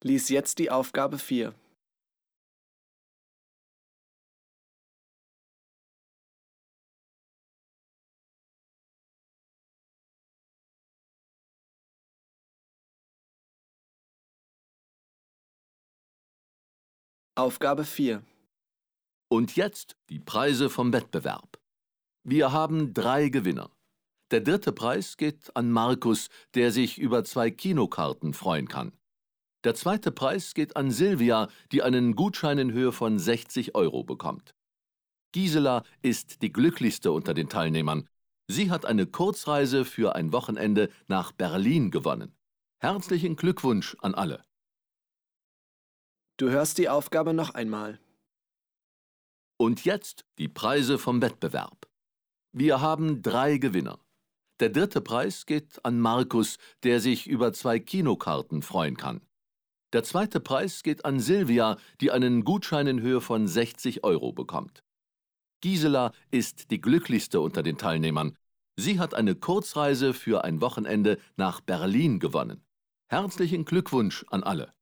Lies jetzt die Aufgabe 4. Aufgabe 4. Und jetzt die Preise vom Wettbewerb. Wir haben 3 Gewinner. Der dritte Preis geht an Markus, der sich über 2 Kinokarten freuen kann. Der zweite Preis geht an Silvia, die einen Gutschein in Höhe von 60 € bekommt. Gisela ist die glücklichste unter den Teilnehmern. Sie hat eine Kurzreise für ein Wochenende nach Berlin gewonnen. Herzlichen Glückwunsch an alle. Du hörst die Aufgabe noch einmal. Und jetzt die Preise vom Wettbewerb. Wir haben 3 Gewinner. Der dritte Preis geht an Markus, der sich über 2 Kinokarten freuen kann. Der zweite Preis geht an Silvia, die einen Gutschein in Höhe von 60 € bekommt. Gisela ist die glücklichste unter den Teilnehmern. Sie hat eine Kurzreise für ein Wochenende nach Berlin gewonnen. Herzlichen Glückwunsch an alle.